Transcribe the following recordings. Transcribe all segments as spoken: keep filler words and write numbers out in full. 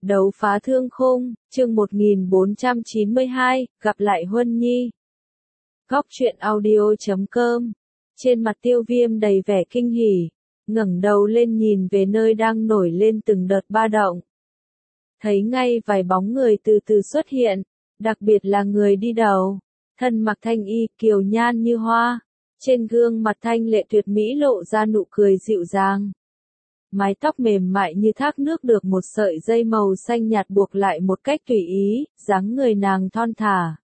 Đấu phá thương khung, chương một nghìn bốn trăm chín mươi hai, gặp lại Huân Nhi. Góc truyện audio chấm com. Trên mặt Tiêu Viêm đầy vẻ kinh hỉ, ngẩng đầu lên nhìn về nơi đang nổi lên từng đợt ba động. Thấy ngay vài bóng người từ từ xuất hiện, đặc biệt là người đi đầu, thân mặc thanh y kiều nhan như hoa, trên gương mặt thanh lệ tuyệt mỹ lộ ra nụ cười dịu dàng. Mái tóc mềm mại như thác nước được một sợi dây màu xanh nhạt buộc lại một cách tùy ý, dáng người nàng thon thả.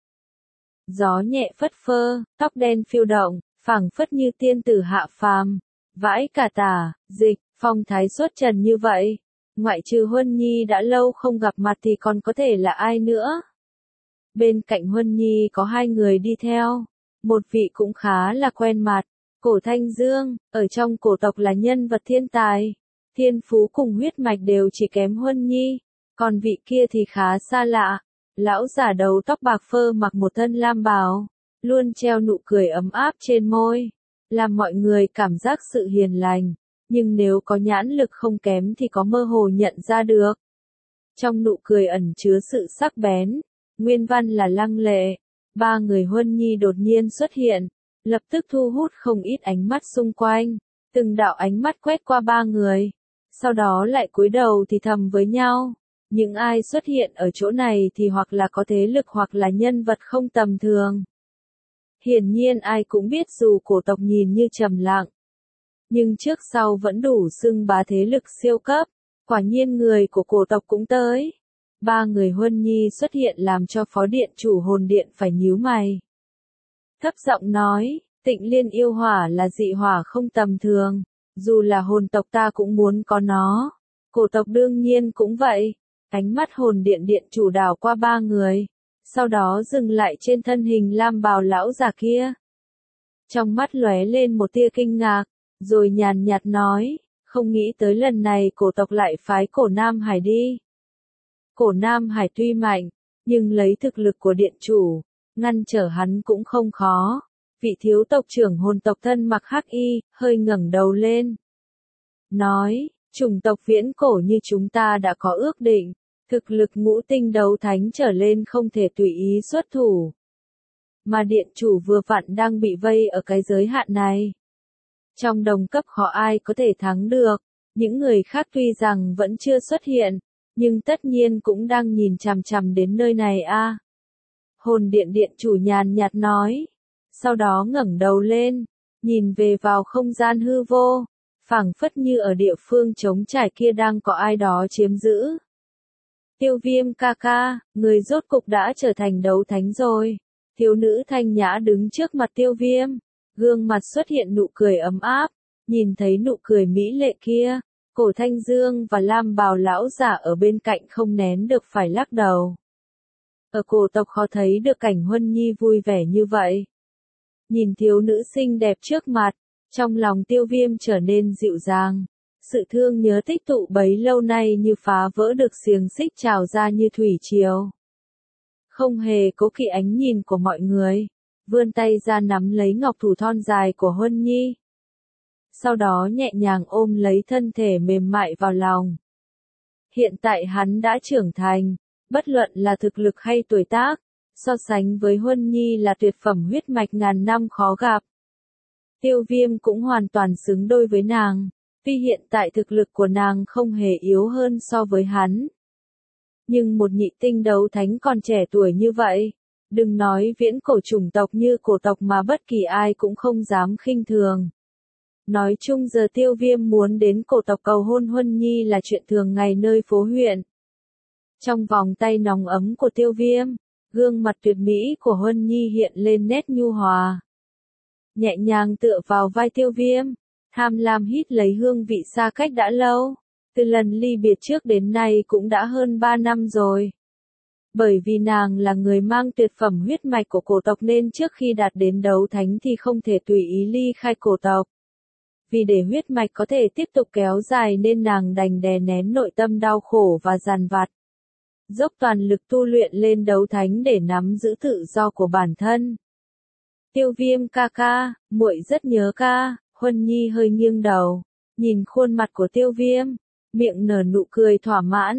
Gió nhẹ phất phơ, tóc đen phiêu động, phảng phất như tiên tử hạ phàm, vãi cả tả, dịch, phong thái xuất trần như vậy. Ngoại trừ Huân Nhi đã lâu không gặp mặt thì còn có thể là ai nữa. Bên cạnh Huân Nhi có hai người đi theo, một vị cũng khá là quen mặt, Cổ Thanh Dương, ở trong cổ tộc là nhân vật thiên tài. Thiên phú cùng huyết mạch đều chỉ kém Huân Nhi, còn vị kia thì khá xa lạ. Lão giả đầu tóc bạc phơ mặc một thân lam bào, luôn treo nụ cười ấm áp trên môi, làm mọi người cảm giác sự hiền lành, nhưng nếu có nhãn lực không kém thì có mơ hồ nhận ra được. Trong nụ cười ẩn chứa sự sắc bén, nguyên văn là lăng lệ. Ba người Huân Nhi đột nhiên xuất hiện, lập tức thu hút không ít ánh mắt xung quanh, từng đạo ánh mắt quét qua ba người. Sau đó lại cúi đầu thì thầm với nhau, những ai xuất hiện ở chỗ này thì hoặc là có thế lực hoặc là nhân vật không tầm thường. Hiển nhiên ai cũng biết dù cổ tộc nhìn như trầm lặng, nhưng trước sau vẫn đủ xưng bá thế lực siêu cấp, quả nhiên người của cổ tộc cũng tới. Ba người Huân Nhi xuất hiện làm cho phó điện chủ hồn điện phải nhíu mày. Thấp giọng nói, Tịnh Liên yêu hỏa là dị hỏa không tầm thường. Dù là hồn tộc ta cũng muốn có nó, cổ tộc đương nhiên cũng vậy. Ánh mắt hồn điện điện chủ đảo qua ba người, sau đó dừng lại trên thân hình lam bào lão già kia. Trong mắt lóe lên một tia kinh ngạc, rồi nhàn nhạt nói, không nghĩ tới lần này cổ tộc lại phái Cổ Nam Hải đi. Cổ Nam Hải tuy mạnh, nhưng lấy thực lực của điện chủ, ngăn trở hắn cũng không khó. Vị thiếu tộc trưởng hồn tộc thân mặc hắc y, hơi ngẩng đầu lên. Nói, chủng tộc viễn cổ như chúng ta đã có ước định, thực lực ngũ tinh đấu thánh trở lên không thể tùy ý xuất thủ. Mà điện chủ vừa vặn đang bị vây ở cái giới hạn này. Trong đồng cấp khó ai có thể thắng được, những người khác tuy rằng vẫn chưa xuất hiện, nhưng tất nhiên cũng đang nhìn chằm chằm đến nơi này a. À. Hồn điện điện chủ nhàn nhạt nói. Sau đó ngẩng đầu lên, nhìn về vào không gian hư vô, phảng phất như ở địa phương trống trải kia đang có ai đó chiếm giữ. Tiêu Viêm ca ca, người rốt cục đã trở thành đấu thánh rồi. Thiếu nữ thanh nhã đứng trước mặt Tiêu Viêm, gương mặt xuất hiện nụ cười ấm áp, nhìn thấy nụ cười mỹ lệ kia, Cổ Thanh Dương và lam bào lão giả ở bên cạnh không nén được phải lắc đầu. Ở cổ tộc khó thấy được cảnh Huân Nhi vui vẻ như vậy. Nhìn thiếu nữ xinh đẹp trước mặt, trong lòng Tiêu Viêm trở nên dịu dàng. Sự thương nhớ tích tụ bấy lâu nay như phá vỡ được xiềng xích trào ra như thủy triều. Không hề cố kỵ ánh nhìn của mọi người, vươn tay ra nắm lấy ngọc thủ thon dài của Huân Nhi. Sau đó nhẹ nhàng ôm lấy thân thể mềm mại vào lòng. Hiện tại hắn đã trưởng thành, bất luận là thực lực hay tuổi tác. So sánh với Huân Nhi là tuyệt phẩm huyết mạch ngàn năm khó gặp. Tiêu Viêm cũng hoàn toàn xứng đôi với nàng, tuy hiện tại thực lực của nàng không hề yếu hơn so với hắn. Nhưng một nhị tinh đấu thánh còn trẻ tuổi như vậy, đừng nói viễn cổ chủng tộc như cổ tộc mà bất kỳ ai cũng không dám khinh thường. Nói chung giờ Tiêu Viêm muốn đến cổ tộc cầu hôn Huân Nhi là chuyện thường ngày nơi phố huyện. Trong vòng tay nóng ấm của Tiêu Viêm, gương mặt tuyệt mỹ của Huân Nhi hiện lên nét nhu hòa. Nhẹ nhàng tựa vào vai Tiêu Viêm, tham lam hít lấy hương vị xa cách đã lâu. Từ lần ly biệt trước đến nay cũng đã hơn ba năm rồi. Bởi vì nàng là người mang tuyệt phẩm huyết mạch của cổ tộc nên trước khi đạt đến đấu thánh thì không thể tùy ý ly khai cổ tộc. Vì để huyết mạch có thể tiếp tục kéo dài nên nàng đành đè nén nội tâm đau khổ và dằn vặt. Dốc toàn lực tu luyện lên đấu thánh để nắm giữ tự do của bản thân. Tiêu Viêm ca ca, muội rất nhớ ca. Huân Nhi hơi nghiêng đầu, nhìn khuôn mặt của Tiêu Viêm, miệng nở nụ cười thỏa mãn.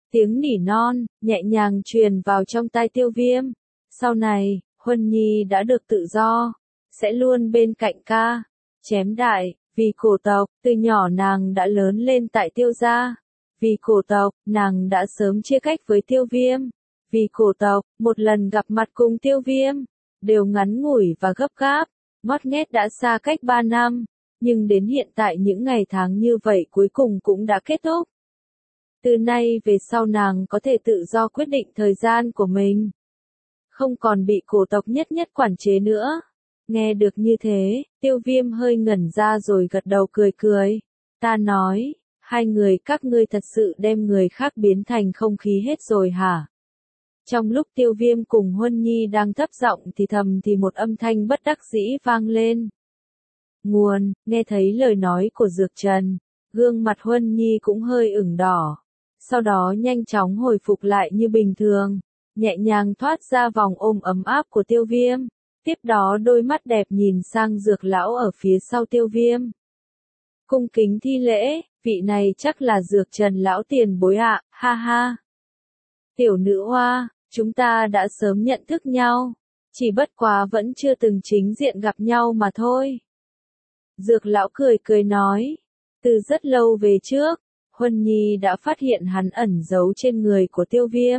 Tiếng nỉ non, nhẹ nhàng truyền vào trong tai Tiêu Viêm. Sau này, Huân Nhi đã được tự do, sẽ luôn bên cạnh ca. Chém đại, vì cổ tộc, từ nhỏ nàng đã lớn lên tại Tiêu gia. Vì cổ tộc, nàng đã sớm chia cách với Tiêu Viêm. Vì cổ tộc, một lần gặp mặt cùng Tiêu Viêm, đều ngắn ngủi và gấp gáp, ngót nghét đã xa cách ba năm, nhưng đến hiện tại những ngày tháng như vậy cuối cùng cũng đã kết thúc. Từ nay về sau nàng có thể tự do quyết định thời gian của mình, không còn bị cổ tộc nhất nhất quản chế nữa. Nghe được như thế, Tiêu Viêm hơi ngẩn ra rồi gật đầu cười cười. Ta nói, hai người các ngươi thật sự đem người khác biến thành không khí hết rồi hả? Trong lúc Tiêu Viêm cùng Huân Nhi đang thấp giọng thì thầm thì một âm thanh bất đắc dĩ vang lên. Nguồn, nghe thấy lời nói của Dược Trần, gương mặt Huân Nhi cũng hơi ửng đỏ. Sau đó nhanh chóng hồi phục lại như bình thường, nhẹ nhàng thoát ra vòng ôm ấm áp của Tiêu Viêm. Tiếp đó đôi mắt đẹp nhìn sang Dược lão ở phía sau Tiêu Viêm. Cung kính thi lễ, vị này chắc là Dược Trần lão tiền bối ạ, ha ha. Tiểu nữ hoa, chúng ta đã sớm nhận thức nhau, chỉ bất quá vẫn chưa từng chính diện gặp nhau mà thôi. Dược lão cười cười nói, từ rất lâu về trước, Huân Nhi đã phát hiện hắn ẩn giấu trên người của Tiêu Viêm.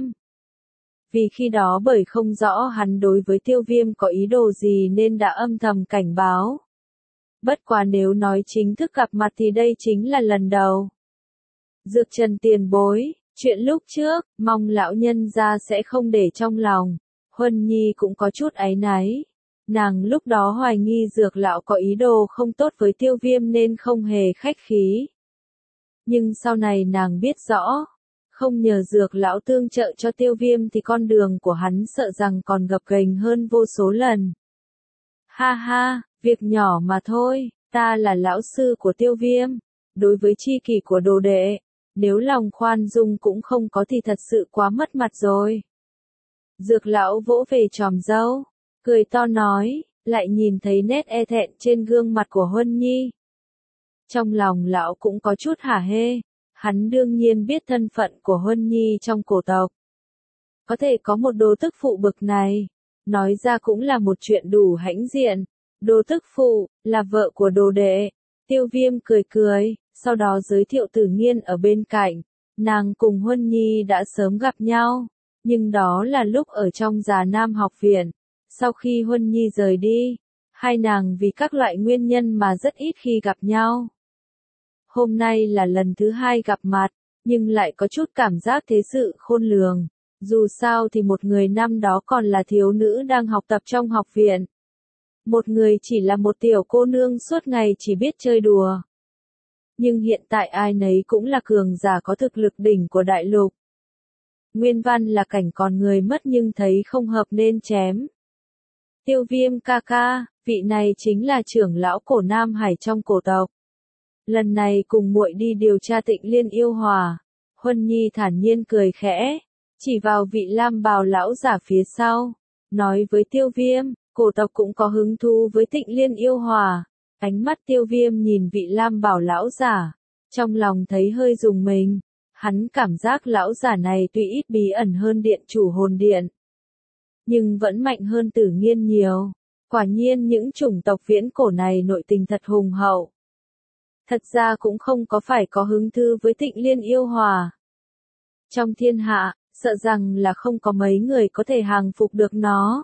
Vì khi đó bởi không rõ hắn đối với Tiêu Viêm có ý đồ gì nên đã âm thầm cảnh báo. Bất quá nếu nói chính thức gặp mặt thì đây chính là lần đầu. Dược Trần tiền bối, chuyện lúc trước, mong lão nhân gia sẽ không để trong lòng. Huân Nhi cũng có chút áy náy. Nàng lúc đó hoài nghi Dược lão có ý đồ không tốt với Tiêu Viêm nên không hề khách khí. Nhưng sau này nàng biết rõ, không nhờ Dược lão tương trợ cho Tiêu Viêm thì con đường của hắn sợ rằng còn gập ghềnh hơn vô số lần. Ha ha, việc nhỏ mà thôi, ta là lão sư của Tiêu Viêm. Đối với chi kỷ của đồ đệ, nếu lòng khoan dung cũng không có thì thật sự quá mất mặt rồi. Dược lão vỗ về tròm râu, cười to nói, lại nhìn thấy nét e thẹn trên gương mặt của Huân Nhi. Trong lòng lão cũng có chút hả hê, hắn đương nhiên biết thân phận của Huân Nhi trong cổ tộc. Có thể có một đồ tức phụ bực này, nói ra cũng là một chuyện đủ hãnh diện. Đồ tức phụ, là vợ của đồ đệ. Tiêu Viêm cười cười, sau đó giới thiệu Tử Nghiên ở bên cạnh. Nàng cùng Huân Nhi đã sớm gặp nhau, nhưng đó là lúc ở trong Già Nam học viện. Sau khi Huân Nhi rời đi, hai nàng vì các loại nguyên nhân mà rất ít khi gặp nhau. Hôm nay là lần thứ hai gặp mặt, nhưng lại có chút cảm giác thế sự khôn lường. Dù sao thì một người năm đó còn là thiếu nữ đang học tập trong học viện. Một người chỉ là một tiểu cô nương suốt ngày chỉ biết chơi đùa. Nhưng hiện tại ai nấy cũng là cường giả có thực lực đỉnh của đại lục. Nguyên văn là cảnh còn người mất nhưng thấy không hợp nên chém. Tiêu Viêm ca ca, vị này chính là trưởng lão cổ Nam Hải trong cổ tộc. Lần này cùng muội đi điều tra Tịnh Liên yêu hòa. Huân Nhi thản nhiên cười khẽ, chỉ vào vị lam bào lão giả phía sau, nói với Tiêu Viêm, cổ tộc cũng có hứng thú với Tịnh Liên yêu hòa. Ánh mắt Tiêu Viêm nhìn vị lam bào lão giả, trong lòng thấy hơi rùng mình. Hắn cảm giác lão giả này tuy ít bí ẩn hơn điện chủ hồn điện, nhưng vẫn mạnh hơn Tử Nghiên nhiều. Quả nhiên những chủng tộc viễn cổ này nội tình thật hùng hậu. Thật ra cũng không có phải có hứng thú với Tịnh Liên yêu hòa. Trong thiên hạ, sợ rằng là không có mấy người có thể hàng phục được nó.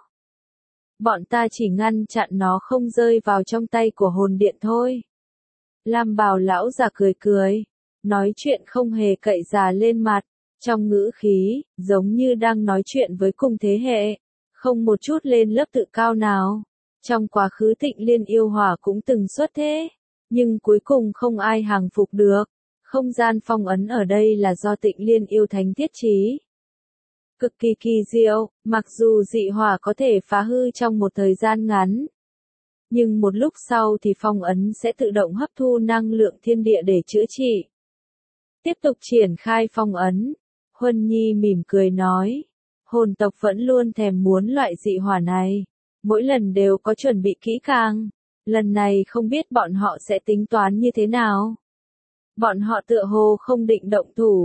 Bọn ta chỉ ngăn chặn nó không rơi vào trong tay của hồn điện thôi. Lam bào lão già cười cười, nói chuyện không hề cậy già lên mặt, trong ngữ khí, giống như đang nói chuyện với cùng thế hệ, không một chút lên lớp tự cao nào. Trong quá khứ Tịnh Liên yêu hòa cũng từng xuất thế, nhưng cuối cùng không ai hàng phục được. Không gian phong ấn ở đây là do Tịnh Liên yêu thánh thiết trí. Cực kỳ kỳ diệu, mặc dù dị hỏa có thể phá hư trong một thời gian ngắn, nhưng một lúc sau thì phong ấn sẽ tự động hấp thu năng lượng thiên địa để chữa trị. Tiếp tục triển khai phong ấn, Huân Nhi mỉm cười nói, hồn tộc vẫn luôn thèm muốn loại dị hỏa này, mỗi lần đều có chuẩn bị kỹ càng, lần này không biết bọn họ sẽ tính toán như thế nào. Bọn họ tựa hồ không định động thủ.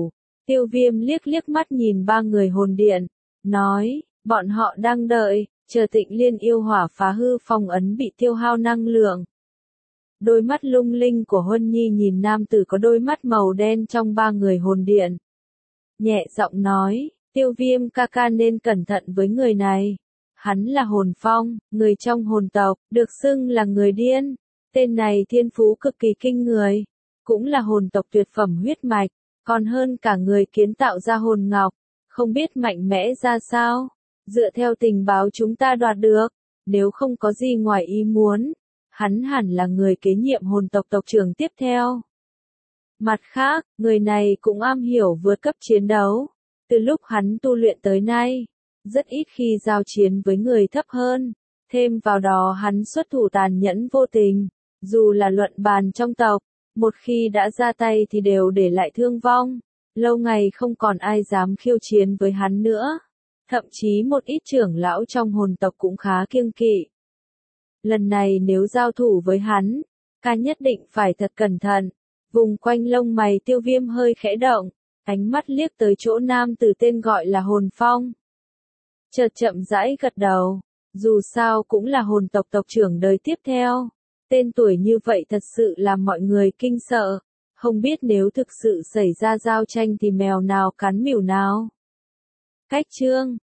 Tiêu Viêm liếc liếc mắt nhìn ba người hồn điện, nói, bọn họ đang đợi, chờ Tịnh Liên yêu hỏa phá hư phong ấn bị tiêu hao năng lượng. Đôi mắt lung linh của Huân Nhi nhìn nam tử có đôi mắt màu đen trong ba người hồn điện. Nhẹ giọng nói, Tiêu Viêm ca ca nên cẩn thận với người này. Hắn là hồn phong, người trong hồn tộc, được xưng là người điên. Tên này thiên phú cực kỳ kinh người, cũng là hồn tộc tuyệt phẩm huyết mạch, còn hơn cả người kiến tạo ra hồn ngọc, không biết mạnh mẽ ra sao. Dựa theo tình báo chúng ta đoạt được, nếu không có gì ngoài ý muốn, hắn hẳn là người kế nhiệm hồn tộc tộc trưởng tiếp theo. Mặt khác, người này cũng am hiểu vượt cấp chiến đấu, từ lúc hắn tu luyện tới nay, rất ít khi giao chiến với người thấp hơn, thêm vào đó hắn xuất thủ tàn nhẫn vô tình, dù là luận bàn trong tộc, một khi đã ra tay thì đều để lại thương vong, lâu ngày không còn ai dám khiêu chiến với hắn nữa. Thậm chí một ít trưởng lão trong hồn tộc cũng khá kiêng kỵ. Lần này nếu giao thủ với hắn, ca nhất định phải thật cẩn thận. Vùng quanh lông mày Tiêu Viêm hơi khẽ động, ánh mắt liếc tới chỗ nam tử tên gọi là hồn phong. Chợt chậm rãi gật đầu, dù sao cũng là hồn tộc tộc trưởng đời tiếp theo. Tên tuổi như vậy thật sự làm mọi người kinh sợ, không biết nếu thực sự xảy ra giao tranh thì mèo nào cắn mèo nào. Cách chương